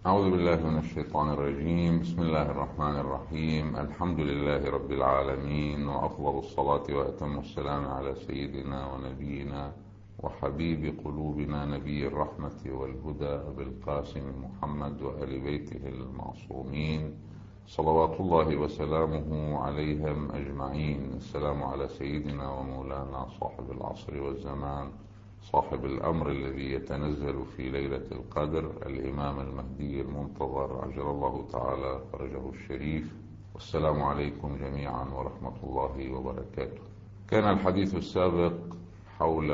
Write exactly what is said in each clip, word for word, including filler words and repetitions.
أعوذ بالله من الشيطان الرجيم. بسم الله الرحمن الرحيم. الحمد لله رب العالمين، وأفضل الصلاة وأتم السلام على سيدنا ونبينا وحبيب قلوبنا نبي الرحمة والهدى أبي القاسم محمد وآل بيته المعصومين صلوات الله وسلامه عليهم أجمعين. السلام على سيدنا ومولانا صاحب العصر والزمان، صاحب الأمر الذي يتنزل في ليلة القدر، الإمام المهدي المنتظر عجل الله تعالى فرجه الشريف. والسلام عليكم جميعا ورحمة الله وبركاته. كان الحديث السابق حول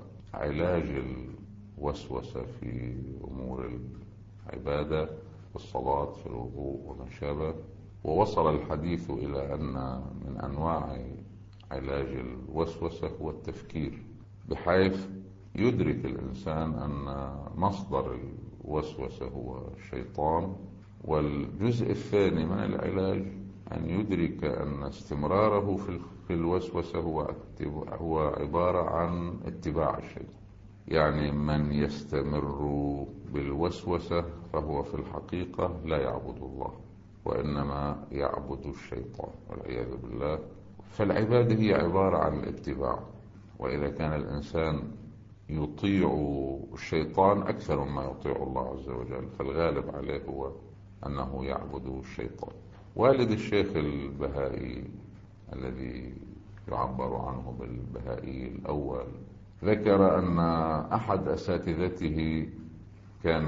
علاج الوسوسة في أمور العبادة، في الصلاة، في الوضوء وما شابه، ووصل الحديث إلى أن من أنواع علاج الوسوسة هو التفكير، بحيث يدرك الإنسان أن مصدر الوسوسة هو الشيطان. والجزء الثاني من العلاج أن يدرك أن استمراره في الوسوسة هو هو عبارة عن اتباع الشيطان. يعني من يستمر بالوسوسة فهو في الحقيقة لا يعبد الله، وإنما يعبد الشيطان والعياذ بالله. فالعبادة هي عبارة عن الاتباع، وإذا كان الإنسان يطيع الشيطان أكثر مما يطيع الله عز وجل، فالغالب عليه هو أنه يعبد الشيطان. والد الشيخ البهائي الذي يعبر عنه بالبهائي الأول ذكر أن أحد أساتذته كان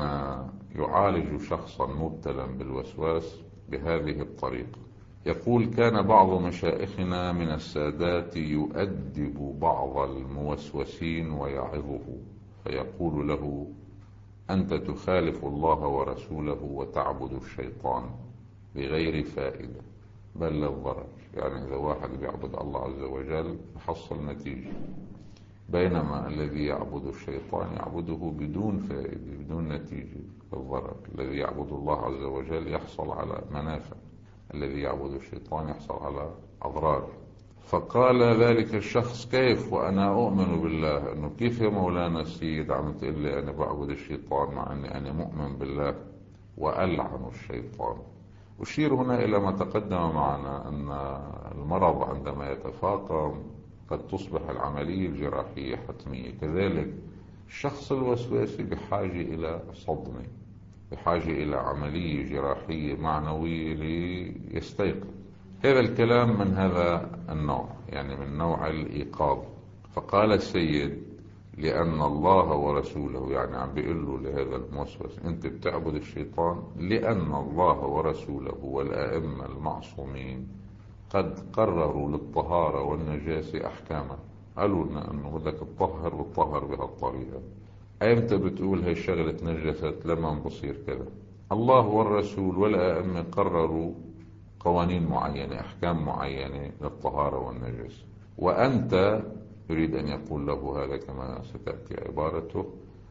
يعالج شخصا مبتلا بالوسواس بهذه الطريقة. يقول: كان بعض مشائخنا من السادات يؤدب بعض الموسوسين ويعظه، فيقول له: أنت تخالف الله ورسوله وتعبد الشيطان بغير فائدة بل للضرر. يعني إذا واحد بيعبد الله عز وجل يحصل نتيجة، بينما الذي يعبد الشيطان يعبده بدون فائدة بدون نتيجة للضرر. الذي يعبد الله عز وجل يحصل على منافع، الذي يعبد الشيطان يحصل على أضرار. فقال ذلك الشخص: كيف وأنا أؤمن بالله؟ أنه كيف يا مولانا السيد عم تقول لي أنا بعبد الشيطان مع أني أنا مؤمن بالله وألعن الشيطان؟ أشير هنا إلى ما تقدم معنا أن المرض عندما يتفاقم قد تصبح العملية الجراحية حتمية. كذلك الشخص الوسواسي بحاجة إلى صدمة، بحاجة إلى عملية جراحية معنوية ليستيقظ. هذا الكلام من هذا النوع، يعني من نوع الإيقاظ. فقال السيد: لأن الله ورسوله، يعني عم بيقول له لهذا الموسوس: أنت بتعبد الشيطان لأن الله ورسوله والآئمة المعصومين قد قرروا للطهارة والنجاسة أحكاما. قالوا لنا أنه بدك تطهر وتطهر بهالطريقة. أيمتى بتقول هاي الشغلة تنجست؟ لما بصير كذا. الله والرسول والآئمة قرروا قوانين معينة، أحكام معينة للطهارة والنجاسة، وأنت يريد أن يقول له هذا كما ستأتي عبارته: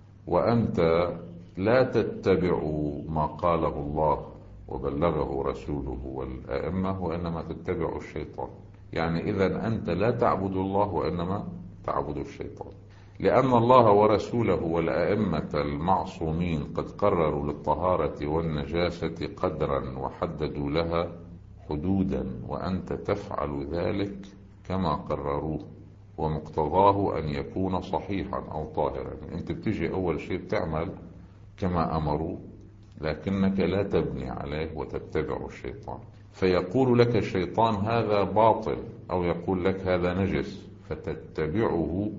وأنت لا تتبع ما قاله الله وبلغه رسوله والآئمة، وإنما تتبع الشيطان. يعني إذن أنت لا تعبد الله وإنما تعبد الشيطان، لأن الله ورسوله والآئمة المعصومين قد قرروا للطهارة والنجاسة قدرا وحددوا لها حدودا، وأنت تفعل ذلك كما قرروه، ومقتضاه أن يكون صحيحا أو طاهرا. أنت بتجي أول شيء بتعمل كما أمروا، لكنك لا تبني عليه وتتبع الشيطان. فيقول لك الشيطان هذا باطل، أو يقول لك هذا نجس، فتتبعه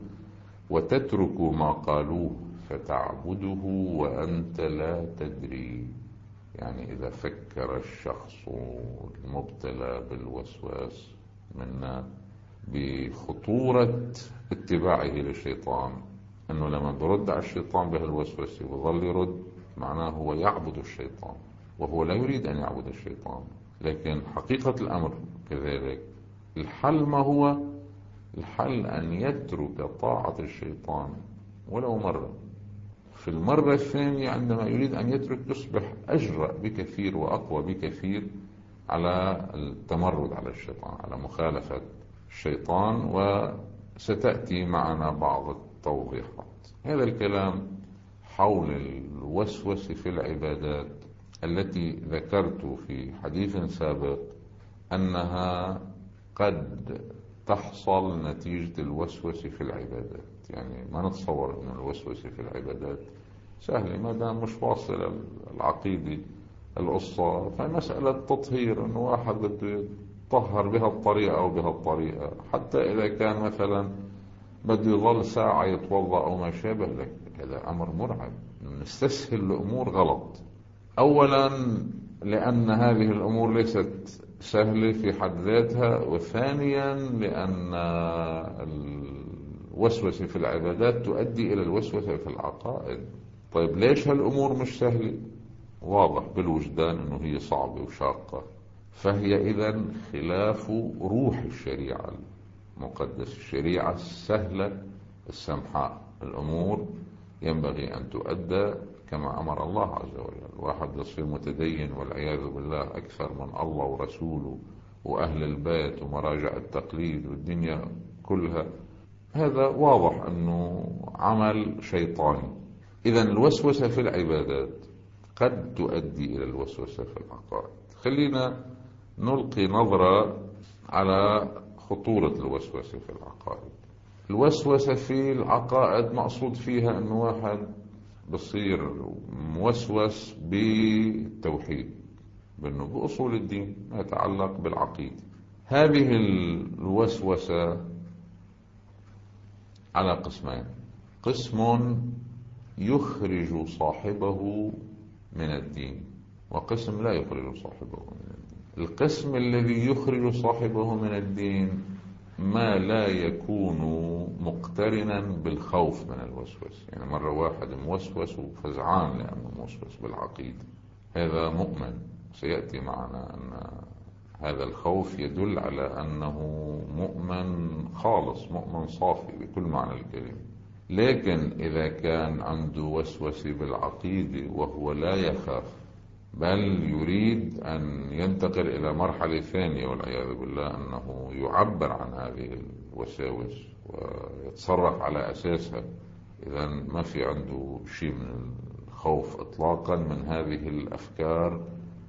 وتترك ما قالوه فتعبده وأنت لا تدري. يعني إذا فكر الشخص المبتلى بالوسواس منا بخطورة اتباعه للشيطان، أنه لما برد على الشيطان بهالوسوسة وظل يرد، معناه هو يعبد الشيطان، وهو لا يريد أن يعبد الشيطان. لكن حقيقة الأمر كذلك، الحل ما هو؟ الحل أن يترك طاعة الشيطان ولو مرة. في المرة الثانية عندما يريد أن يترك يصبح أجرأ بكثير وأقوى بكثير على التمرد على الشيطان، على مخالفة الشيطان. وستأتي معنا بعض التوضيحات. هذا الكلام حول الوسوسة في العبادات التي ذكرت في حديث سابق أنها قد تحصل نتيجة الوسوسة في العبادات. يعني ما نتصور أن الوسوسة في العبادات سهلة ما دام مش واصل العقيدة القصة، فمسألة تطهير أنه واحد بده يطهر بهالطريقة أو بهالطريقة، حتى إذا كان مثلا بده يظل ساعة يتوضأ أو ما شابه لك، هذا أمر مرعب. نستسهل الأمور غلط، أولا لأن هذه الأمور ليست سهلة في حد ذاتها، وثانيا لأن الوسوسة في العبادات تؤدي إلى الوسوسة في العقائد. طيب ليش هالأمور مش سهلة؟ واضح بالوجدان أنه هي صعبة وشاقة، فهي إذن خلاف روح الشريعة المقدسة، الشريعة السهلة السمحاء. الأمور ينبغي أن تؤدى كما أمر الله عز وجل. واحد يصير متدين والعياذ بالله أكثر من الله ورسوله وأهل البيت ومراجع التقليد والدنيا كلها، هذا واضح أنه عمل شيطاني. إذن الوسوسة في العبادات قد تؤدي إلى الوسوسة في العقائد. خلينا نلقي نظرة على خطورة الوسوسة في العقائد. الوسوسة في العقائد مقصود فيها أنه واحد بصير موسوس بالتوحيد، بأنه بأصول الدين ما يتعلق بالعقيدة. هذه الوسوسة على قسمين: قسم يخرج صاحبه من الدين، وقسم لا يخرج صاحبه من الدين. القسم الذي يخرج صاحبه من الدين ما لا يكون مقترنا بالخوف من الوسوس. يعني مرة واحد موسوس وفزعان لأنه موسوس بالعقيدة، هذا مؤمن، سيأتي معنا أن هذا الخوف يدل على أنه مؤمن خالص، مؤمن صافي بكل معنى الكلمة. لكن إذا كان عنده وسوسة بالعقيدة وهو لا يخاف، بل يريد أن ينتقل إلى مرحلة ثانية والعياذ بالله، أنه يعبر عن هذه الوساوس ويتصرف على أساسها، إذا ما في عنده شيء من الخوف إطلاقا من هذه الأفكار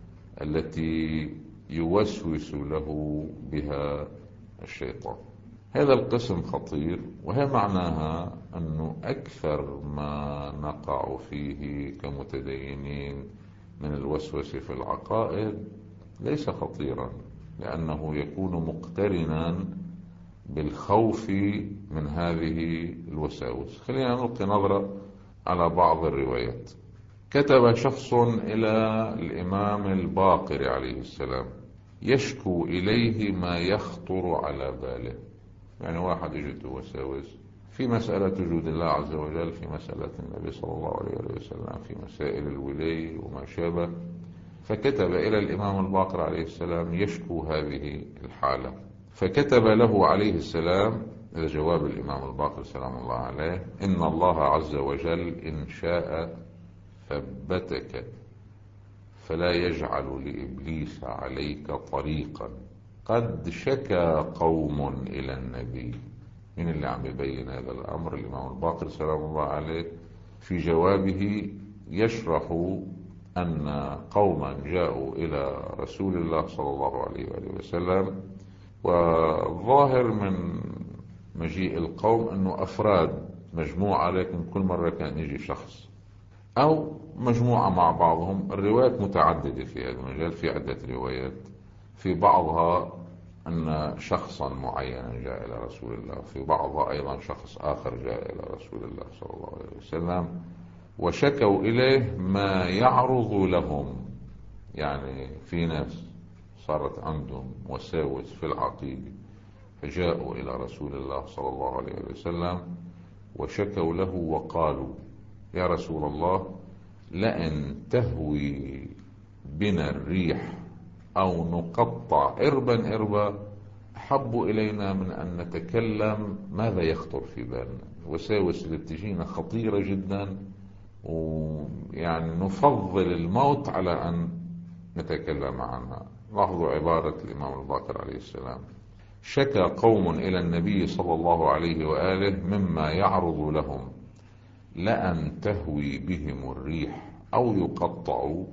التي يوسوس له بها الشيطان. هذا القسم خطير، وهي معناها أنه أكثر ما نقع فيه كمتدينين من الوسوسة في العقائد ليس خطيرا، لأنه يكون مقترنا بالخوف من هذه الوساوس. خلينا نلقي نظرة على بعض الروايات. كتب شخص إلى الإمام الباقر عليه السلام يشكو إليه ما يخطر على باله. يعني واحد يجده وساوس في مسألة وجود الله عز وجل، في مسألة النبي صلى الله عليه وسلم، في مسائل الولاية وما شابه، فكتب إلى الإمام الباقر عليه السلام يشكو هذه الحالة. فكتب له عليه السلام إلى جواب الإمام الباقر سلام الله عليه: إن الله عز وجل إن شاء ثبتك فلا يجعل لإبليس عليك طريقا. قد شكى قوم إلى النبي. من اللي عم يبين هذا الأمر؟ الإمام الباقر سلام الله عليه في جوابه يشرح أن قوما جاءوا إلى رسول الله صلى الله عليه وسلم، والظاهر من مجيء القوم أنه أفراد مجموعة، لكن كل مرة كان يجي شخص أو مجموعة مع بعضهم. الروايات متعددة في هذا المجال، في عدة روايات، في بعضها أن شخصا معينا جاء إلى رسول الله، في بعضها أيضا شخص آخر جاء إلى رسول الله صلى الله عليه وسلم وشكوا إليه ما يعرض لهم. يعني في ناس صارت عندهم وساوس في العقيدة فجاءوا إلى رسول الله صلى الله عليه وسلم وشكوا له وقالوا: يا رسول الله، لئن تهوي بنا الريح أو نقطع إربا إربا أحب إلينا من أن نتكلم ماذا يخطر في بالنا. وساوس اللي بتجينا خطيرة جدا، ويعني نفضل الموت على أن نتكلم عنها. لاحظوا عبارة الإمام الباقر عليه السلام: شكى قوم إلى النبي صلى الله عليه وآله مما يعرض لهم، لأن تهوي بهم الريح أو يقطعوا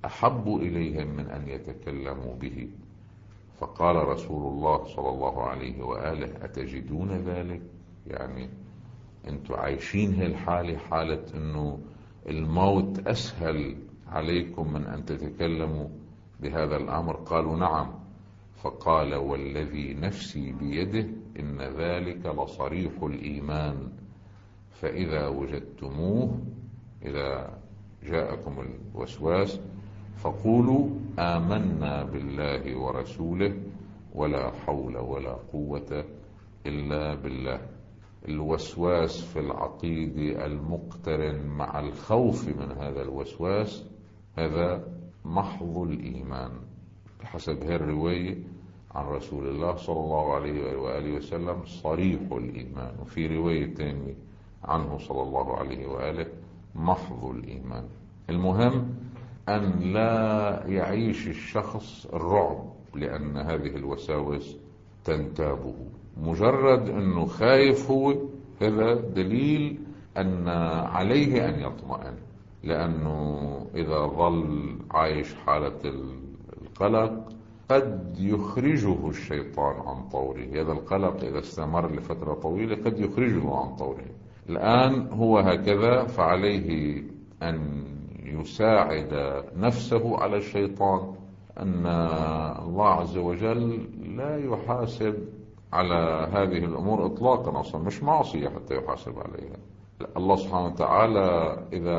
أحب إليهم من أن يتكلموا به. فقال رسول الله صلى الله عليه وآله: أتجدون ذلك؟ يعني أنتوا عايشين هالحالة، حالة أنه الموت أسهل عليكم من أن تتكلموا بهذا الأمر؟ قالوا: نعم. فقال: والذي نفسي بيده إن ذلك لصريح الإيمان، فإذا وجدتموه، إذا جاءكم الوسواس، فقولوا: آمنا بالله ورسوله ولا حول ولا قوة إلا بالله. الوسواس في العقيدة المقترن مع الخوف من هذا الوسواس هذا محض الإيمان بحسب هذه الرواية عن رسول الله صلى الله عليه وآله وسلم، صريح الإيمان. وفي رواية تانية عنه صلى الله عليه وآله محض الإيمان. المهم أن لا يعيش الشخص الرعب لأن هذه الوساوس تنتابه. مجرد أنه خايف هو، هذا دليل أن عليه أن يطمئن، لأنه إذا ظل عايش حالة القلق قد يخرجه الشيطان عن طوره. هذا القلق إذا استمر لفترة طويلة قد يخرجه عن طوره. الآن هو هكذا، فعليه أن يساعد نفسه على الشيطان، أن الله عز وجل لا يحاسب على هذه الأمور إطلاقا، أصلا مش معصية حتى يحاسب عليها. الله سبحانه وتعالى إذا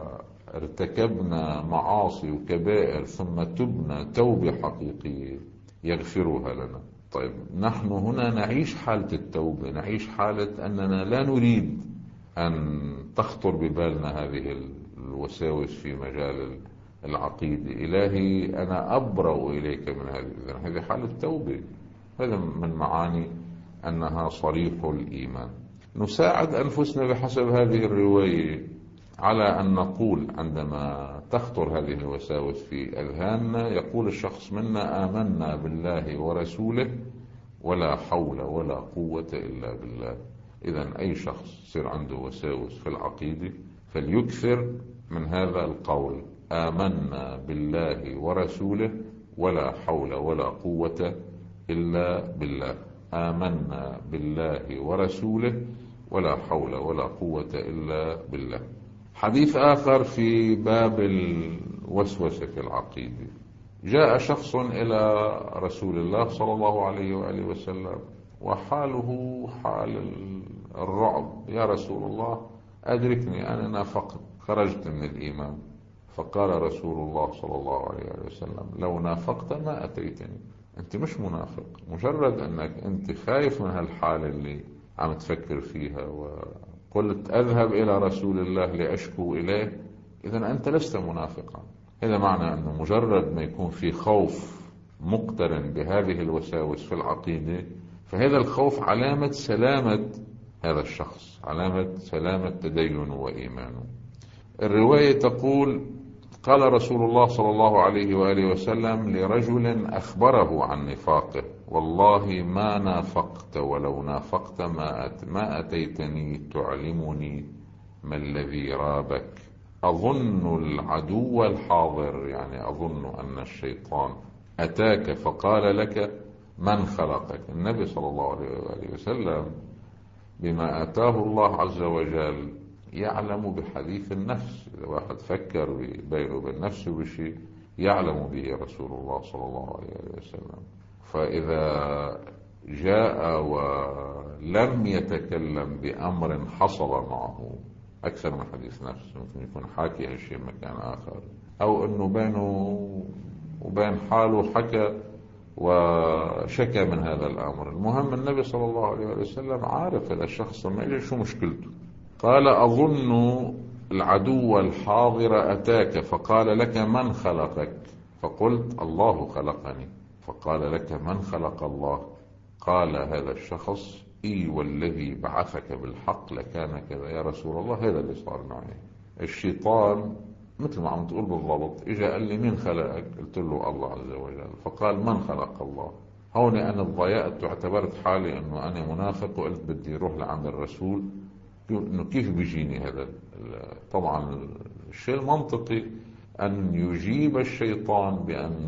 ارتكبنا معاصي وكبائر ثم تبنا توبة حقيقية يغفرها لنا. طيب نحن هنا نعيش حالة التوبة، نعيش حالة أننا لا نريد أن تخطر ببالنا هذه الوساوس في مجال العقيدة. إلهي أنا أبرأ إليك من هذه الذنب. هذه حالة توبة، هذا من معاني أنها صريح الإيمان. نساعد أنفسنا بحسب هذه الرواية على أن نقول عندما تخطر هذه الوساوس في أذهاننا، يقول الشخص منا: آمنا بالله ورسوله ولا حول ولا قوة إلا بالله. إذن أي شخص يصير عنده وساوس في العقيدة فليكثر من هذا القول: آمنا بالله ورسوله ولا حول ولا قوة إلا بالله. آمنا بالله ورسوله ولا حول ولا قوة إلا بالله. حديث آخر في باب الوسوسة في العقيدة: جاء شخص إلى رسول الله صلى الله عليه وآله وسلم وحاله حال الرعب: يا رسول الله أدركني، أنا نافقت، خرجت من الإيمان. فقال رسول الله صلى الله عليه وسلم: لو نافقت ما أتيتني. أنت مش منافق، مجرد أنك أنت خايف من هالحالة اللي عم تفكر فيها وقلت أذهب إلى رسول الله لأشكو إليه، إذن أنت لست منافقا. هذا معنى أنه مجرد ما يكون في خوف مقترن بهذه الوساوس في العقيدة، فهذا الخوف علامة سلامة هذا الشخص، علامة سلامة تدينه وإيمانه. الرواية تقول: قال رسول الله صلى الله عليه وآله وسلم لرجل أخبره عن نفاقه: والله ما نافقت، ولو نافقت ما أتيتني تعلمني ما الذي رابك. أظن العدو الحاضر، يعني أظن أن الشيطان أتاك فقال لك من خلقك. النبي صلى الله عليه وآله وسلم بما أتاه الله عز وجل يعلم بحديث النفس. إذا واحد فكر بينه وبين نفسه بشيء يعلم به رسول الله صلى الله عليه وسلم. فإذا جاء ولم يتكلم بأمر حصل معه أكثر من حديث نفس، ممكن يكون حاكي هالشيء مكان آخر، أو أنه بينه وبين حاله حكى وشكى من هذا الأمر. المهم النبي صلى الله عليه وسلم عارف هذا الشخص ما يجي شو مشكلته. قال: أظن العدو الحاضر أتاك فقال لك من خلقك. فقلت: الله خلقني. فقال لك: من خلق الله؟ قال هذا الشخص: إي والذي بعثك بالحق لكان كذا. يا رسول الله هذا اللي صار معي. الشيطان مثل ما عم تقول بالضبط إجا قال لي: مين خلقك؟ قلت له: الله عز وجل. فقال: من خلق الله؟ هون أنا ضيعت واعتبرت حالي أنه أنا منافق، وقلت بدي روح لعند الرسول إنه كيف بيجيني هذا. طبعا الشيء المنطقي أن يجيب الشيطان بأن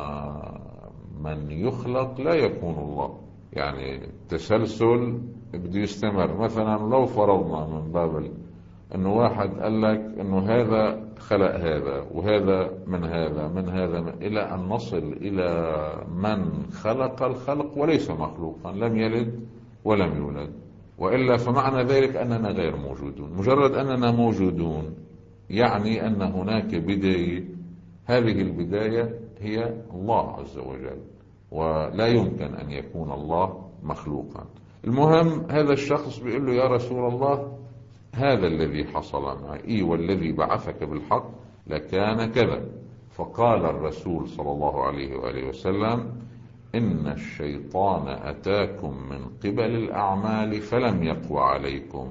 من يخلق لا يكون الله. يعني التسلسل بده يستمر. مثلا لو فرضنا من باب أنه واحد قال لك أنه هذا خلق هذا وهذا من هذا من هذا من إلى أن نصل إلى من خلق الخلق وليس مخلوقا، لم يلد ولم يولد، وإلا فمعنى ذلك أننا غير موجودون. مجرد أننا موجودون يعني أن هناك بداية، هذه البداية هي الله عز وجل، ولا يمكن أن يكون الله مخلوقا. المهم هذا الشخص بيقول له يا رسول الله هذا الذي حصل معي إيه والذي بعثك بالحق لكان كذا. فقال الرسول صلى الله عليه وآله وسلم إن الشيطان أتاكم من قبل الأعمال فلم يقوى عليكم،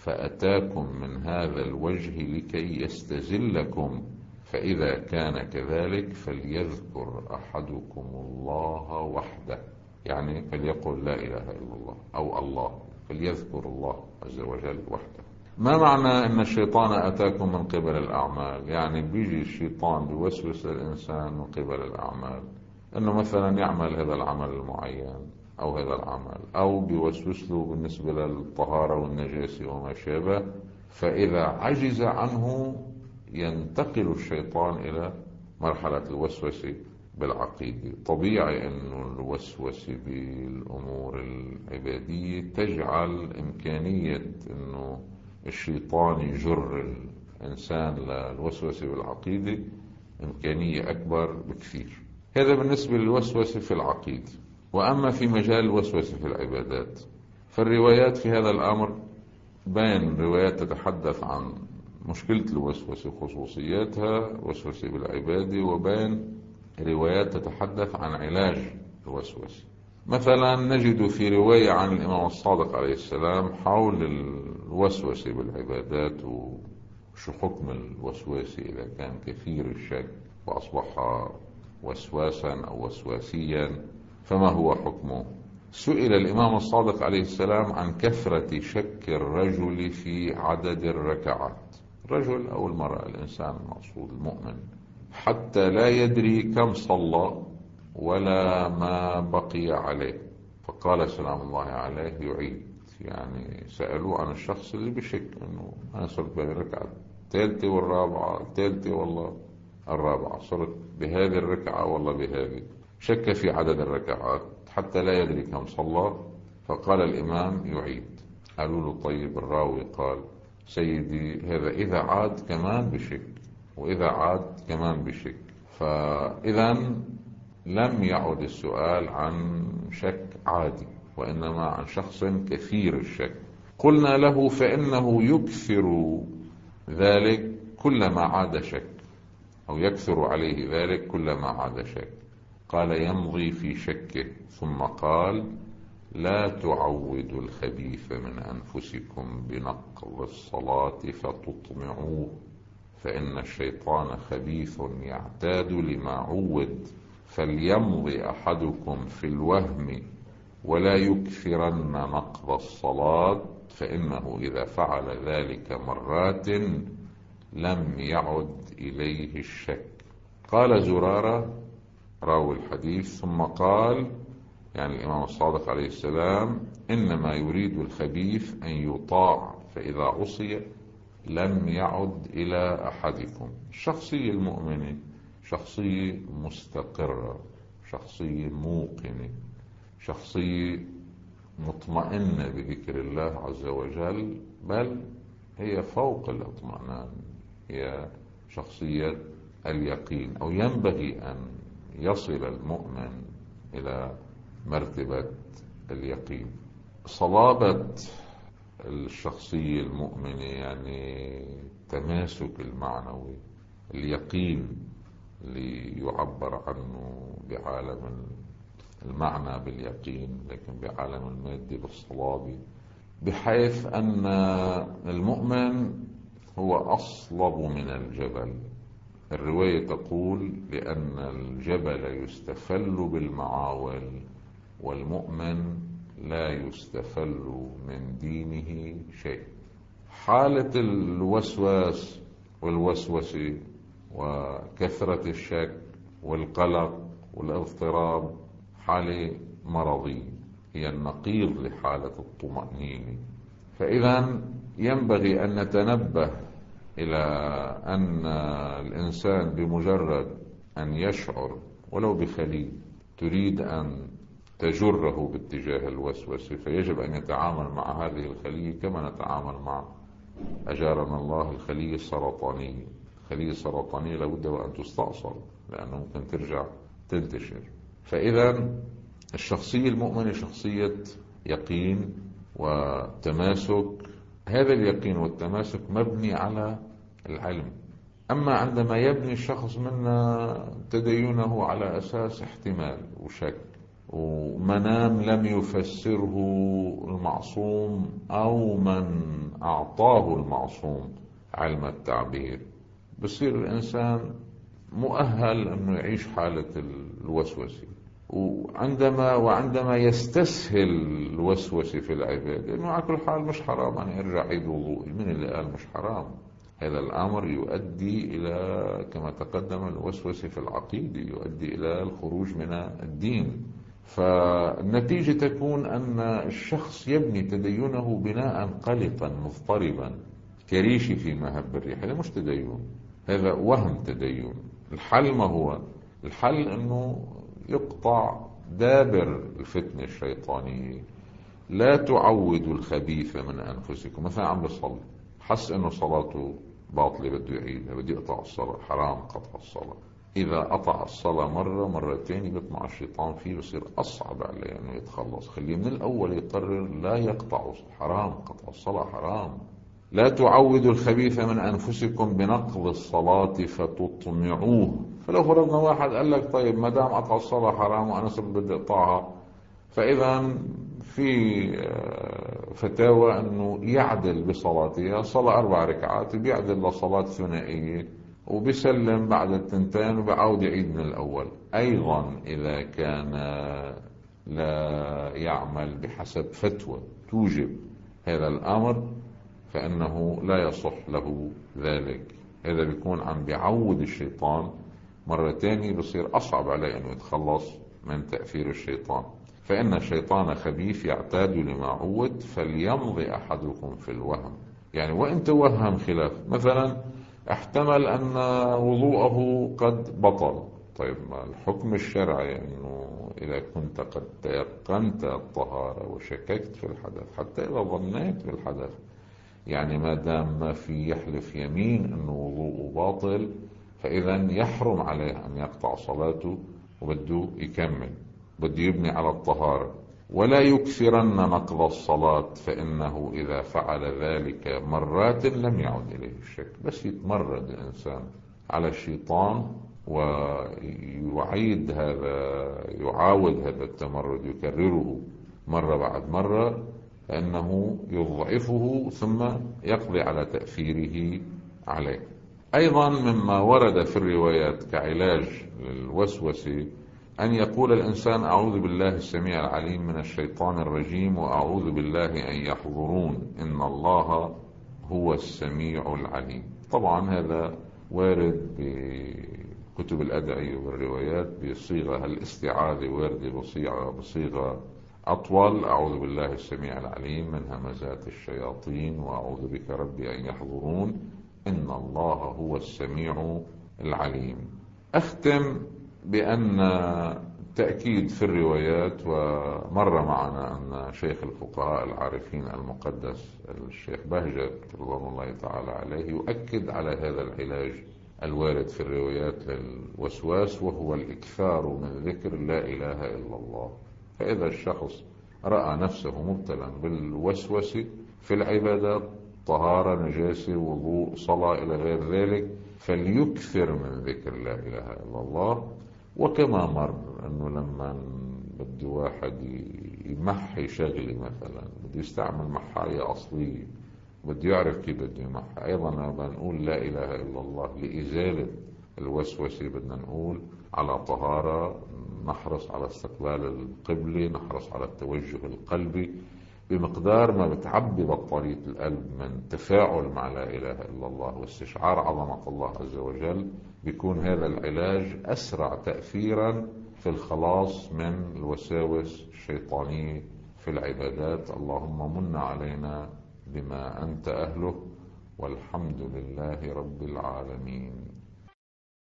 فأتاكم من هذا الوجه لكي يستزلكم، فإذا كان كذلك فليذكر أحدكم الله وحده، يعني فليقل لا إله إلا الله أو الله، فليذكر الله عز وجل وحده. ما معنى أن الشيطان أتاكم من قبل الأعمال؟ يعني بيجي الشيطان بيوسوس الإنسان من قبل الأعمال، أنه مثلا يعمل هذا العمل المعين أو هذا العمل، أو بيوسوس له بالنسبة للطهارة والنجاسة وما شابه، فإذا عجز عنه ينتقل الشيطان إلى مرحلة الوسوسة بالعقيدة. طبيعي أنه الوسوسة بالأمور العبادية تجعل إمكانية أنه الشيطان يجر الإنسان للوسوسة بالعقيدة إمكانية أكبر بكثير. هذا بالنسبة للوسوسة في العقيدة. وأما في مجال الوسوسة في العبادات فالروايات في هذا الأمر بين روايات تتحدث عن مشكلة الوسوسة خصوصياتها وسوسة بالعبادة، وبين روايات تتحدث عن علاج الوسوسة. مثلا نجد في رواية عن الإمام الصادق عليه السلام حول الوسوسة بالعبادات وشو حكم الوسوسة إذا كان كثير الشك وأصبح وسواسا أو وسواسيا فما هو حكمه. سئل الإمام الصادق عليه السلام عن كثرة شك الرجل في عدد الركعات، الرجل أو المرأة، الإنسان المقصود المؤمن، حتى لا يدري كم صلى ولا ما بقي عليه. فقال سلام الله عليه يعيد. يعني سألوه عن الشخص اللي بشك أنه أنا صرت بالركعة الثالثة والرابعة، الثالثة والله الرابعة، صرت بهذه الركعة والله بهذه، شك في عدد الركعات حتى لا يدري كم صلى. فقال الإمام يعيد. قالوا له طيب الراوي قال سيدي هذا إذا عاد كمان بشك وإذا عاد كمان بشك. فإذا لم يعد السؤال عن شك عادي وإنما عن شخص كثير الشك. قلنا له فإنه يكثر ذلك كلما عاد شك، أو يكثر عليه ذلك كلما عاد شك. قال يمضي في شكه. ثم قال لا تعودوا الخبيث من أنفسكم بنقض الصلاة فتطمعوه، فإن الشيطان خبيث يعتاد لما عود، فليمضي أحدكم في الوهم ولا يكثرن نقض الصلاة، فإنه إذا فعل ذلك مرات لم يعد إليه الشك. قال زرارة راوي الحديث ثم قال يعني الإمام الصادق عليه السلام إنما يريد الخبيث أن يطاع، فإذا عصي لم يعد إلى أحدكم. الشخصية المؤمنة شخصية مستقرة، شخصية موقنة، شخصية مطمئنة بذكر الله عز وجل، بل هي فوق الاطمئنان، هي شخصية اليقين، أو ينبغي أن يصل المؤمن إلى مرتبة اليقين. صلابة الشخصية المؤمنة يعني تماسك المعنوي، اليقين اللي يعبر عنه بعالم المعنى باليقين، لكن بعالم المادة بالصلابة، بحيث أن المؤمن هو أصلب من الجبل. الرواية تقول لأن الجبل يستفل بالمعاول والمؤمن لا يستفل من دينه شيء. حالة الوسواس والوسوسة وكثرة الشك والقلق والاضطراب حالة مرضية، هي النقيض لحالة الطمأنينة. فإذا ينبغي أن نتنبه إلى أن الإنسان بمجرد أن يشعر ولو بخليل تريد أن تجره باتجاه الوسوسة، فيجب أن يتعامل مع هذه الخلية كما نتعامل مع، أجارنا الله، الخلية السرطانية. الخلية السرطانية لابد وأن تستأصل، لأنه ممكن ترجع تنتشر. فإذا الشخصية المؤمنة شخصية يقين وتماسك. هذا اليقين والتماسك مبني على العلم. أما عندما يبني الشخص منا تدينه على أساس احتمال وشك ومنام لم يفسره المعصوم أو من أعطاه المعصوم علم التعبير، بصير الإنسان مؤهل أنه يعيش حالة الوسوسة. وعندما وعندما يستسهل الوسوسة في العبادة، إنه على كل حال مش حرام أن يرجع عيد وضوء. من اللي قال مش حرام؟ هذا الأمر يؤدي إلى، كما تقدم، الوسوسة في العقيدة، يؤدي إلى الخروج من الدين. فالنتيجة تكون أن الشخص يبني تدينه بناء قلقا مضطربا كريش في مهب الريح. هذا مش تدين، هذا وهم تدين. الحل ما هو؟ الحل أنه يقطع دابر الفتنة الشيطانية. لا تعودوا الخبيث من أنفسكم. مثلا عم بيصلي، حس أنه صلاته باطلة، بده يعيدها، بده يقطع الصلاة. حرام قطع الصلاة. إذا قطع الصلاة مرة مرتين بيطمع الشيطان فيه، بصير أصعب عليه أنه يتخلص. خليه من الأول يقرر لا يقطع. حرام قطع الصلاة، حرام. لا تعودوا الخبيث من أنفسكم بنقض الصلاة فتطمعوه. فلو فرضنا واحد قال لك طيب ما دام قطع الصلاة حرام وأنا سبب بدي أقطعها، فإذا في فتاوى أنه يعدل بصلاته. صلاة أربع ركعات بيعدل لصلاة ثنائية وبيسلم بعد التنتين وبعود يعيد من الأول. أيضا إذا كان لا يعمل بحسب فتوى توجب هذا الأمر فإنه لا يصح له ذلك. هذا بيكون عم بيعود الشيطان مرة تانية، بصير أصعب عليه أنه يتخلص من تأثير الشيطان. فإن الشيطان خبيث يعتاد لما عود، فليمضي أحدكم في الوهم. يعني وإن توهم خلاف، مثلا احتمل أن وضوءه قد بطل. طيب ما الحكم الشرعي أنه إذا كنت قد تيقنت الطهارة وشككت في الحدث، حتى إذا ظنيت بالحدث، يعني ما دام ما في يحلف يمين أنه وضوءه باطل، فإذا يحرم عليه أن يقطع صلاته وبده يكمل، بده يبني على الطهارة. ولا يكثرن نقض الصلاة، فإنه إذا فعل ذلك مرات لم يعد إليه الشك. بس يتمرد الإنسان على الشيطان ويعيد هذا، يعاود هذا التمرد، يكرره مرة بعد مرة، فإنه يضعفه ثم يقضي على تأثيره عليه. أيضا مما ورد في الروايات كعلاج للوسوسة أن يقول الإنسان أعوذ بالله السميع العليم من الشيطان الرجيم وأعوذ بالله أن يحضرون، إن الله هو السميع العليم. طبعا هذا وارد بكتب الأدعية والروايات بصيغة الاستعاذة، واردة بصيغة, بصيغة أطول. أعوذ بالله السميع العليم من همزات الشياطين وأعوذ بك ربي أن يحضرون، إن الله هو السميع العليم. أختم بأن تأكيد في الروايات، ومر معنا أن شيخ الفقهاء العارفين المقدس الشيخ بهجت رضوان الله تعالى عليه يؤكد على هذا العلاج الوارد في الروايات للوسواس، وهو الإكثار من ذكر لا إله إلا الله. فإذا الشخص رأى نفسه مبتلا بالوسوسة في العبادات، طهارة، نجاسة، وضوء، صلاة إلى غير ذلك، فليكثر من ذكر لا إله إلا الله. وكما مر أنه لما بده واحد يمحي شغلة، مثلا بده يستعمل محاية أصلية، بده يعرف كيف بده يمحي. أيضا لما نقول لا إله إلا الله لإزالة الوسوسة، بدنا نقول على طهارة، نحرص على استقبال القبلة، نحرص على التوجه القلبي بمقدار ما بتعبي بطارية القلب من تفاعل مع لا إله إلا الله واستشعار عظمة الله عز وجل. بيكون هذا العلاج أسرع تأثيرا في الخلاص من الوساوس الشيطانية في العبادات. اللهم من علينا بما أنت أهله، والحمد لله رب العالمين.